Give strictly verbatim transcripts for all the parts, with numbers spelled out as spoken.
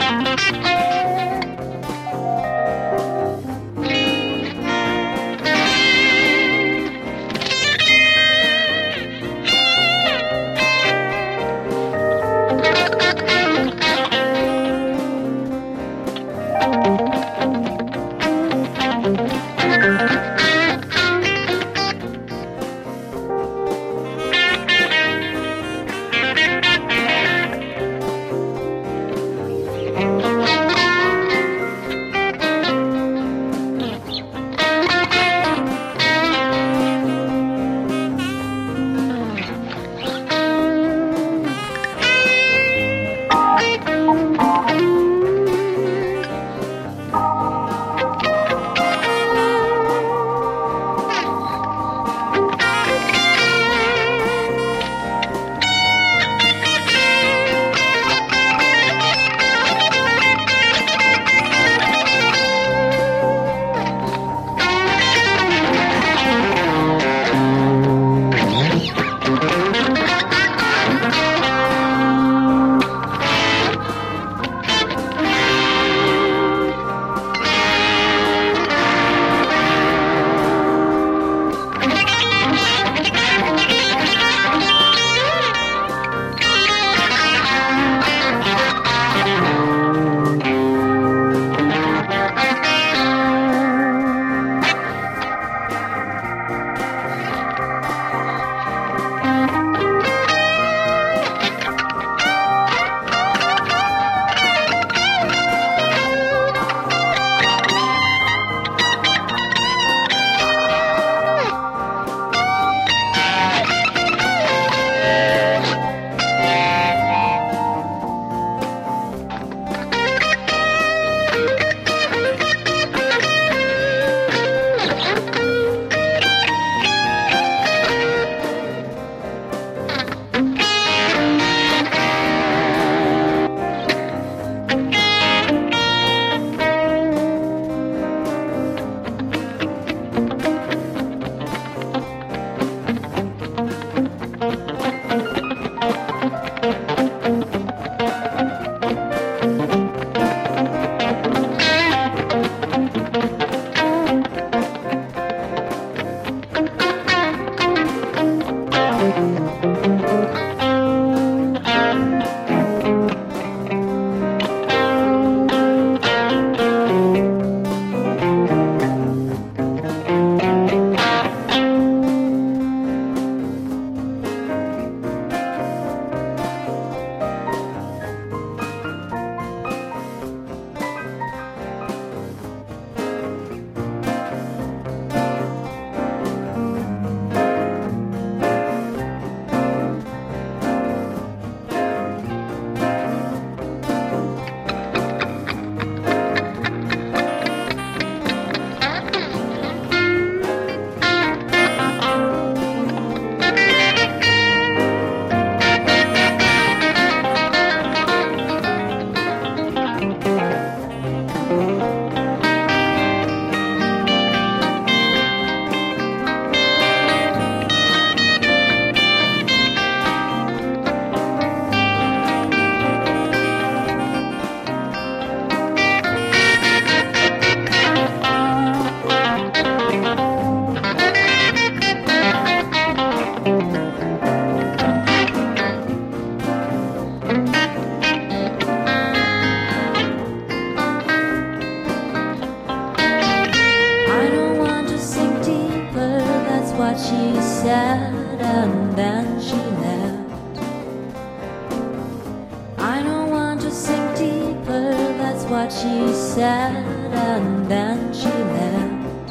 what she said, and then she left.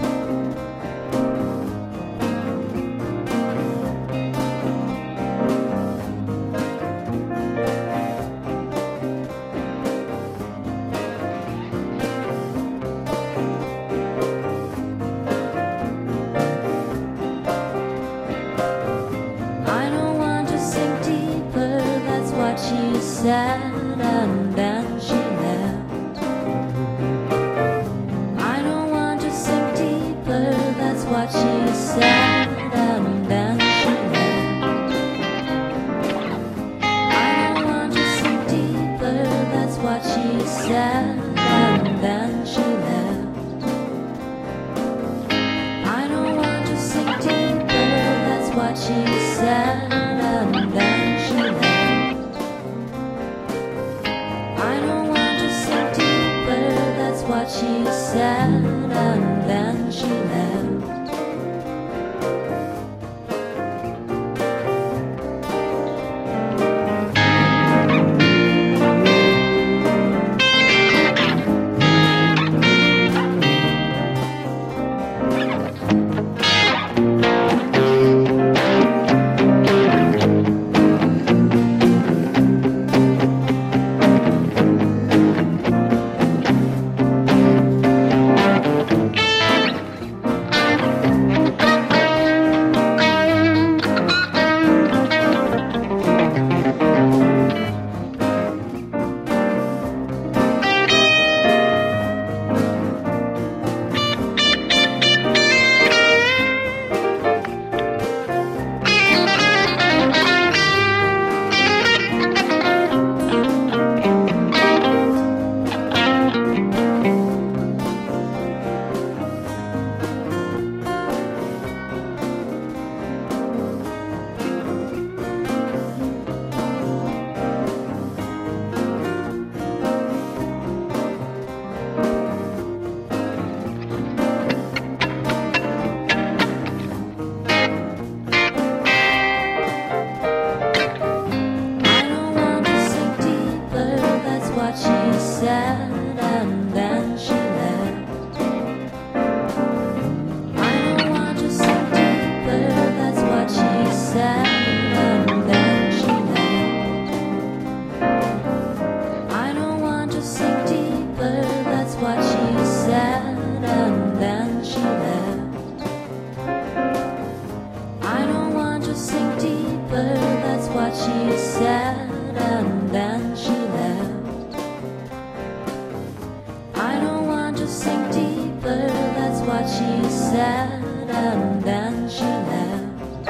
I don't want to sink deeper, that's what she said, and then she left. I don't want to sink said, and then she left. I don't want to sink deeper, that's what she said, and then she left. I don't want to sink deeper, that's what she said, and then she left. Said, and then she left. I don't want to sink deeper, that's what she said, and then she left. I don't want to sink deeper, that's what she said, and then she left. I don't want to sink deeper, that's what she said, and then she left. I don't want to sink deeper, that's what she said, and then she left.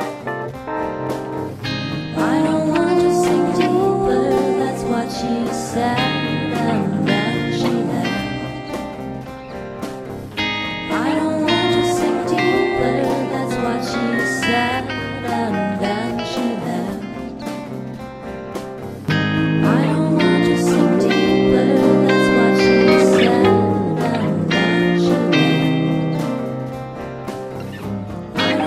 I don't want to sink deeper, that's what she said, and then she left. I don't want to sink deeper, that's what she said, and then she left. I don't want to sink deeper, that's what she said. I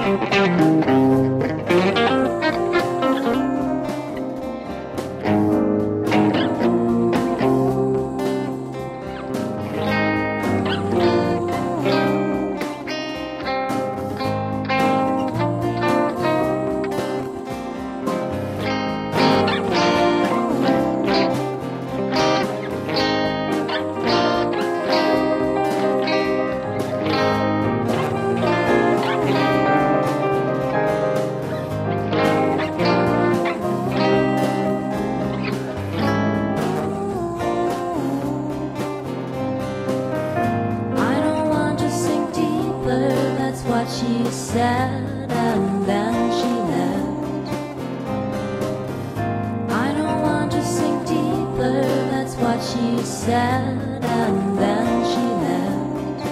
She said, and then she left. I don't want to sink deeper, that's what she said, and then she left.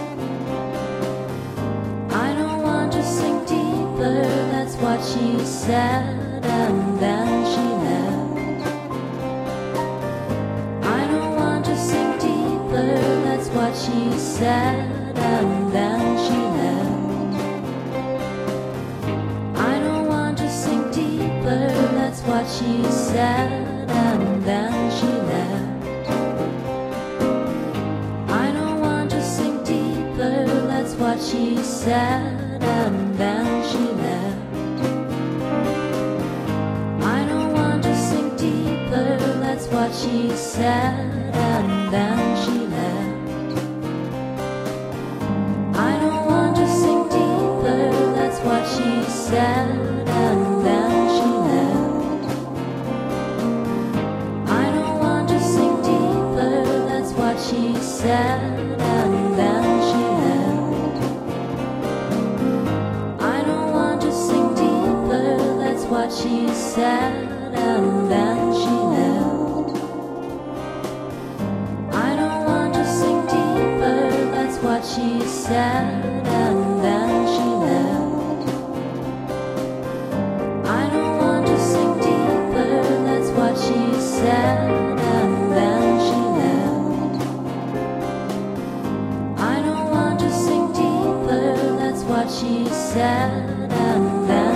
I don't want to sink deeper, that's what she said, and then she left. I don't want to sink deeper, that's what she said, and then she left. That's what she said, and then she left. I don't want to sink deeper, that's what she said, and then she left. I don't want to sink deeper, that's what she said, and then she left. I don't want to sink deeper, that's what she said, and then she left. She said, and then she left. I don't want to sink deeper, that's what she said, and then she left. I don't want to sink deeper, that's what she said, and then she left. I don't want to sink deeper, that's what she said, and then she left. What she said, and then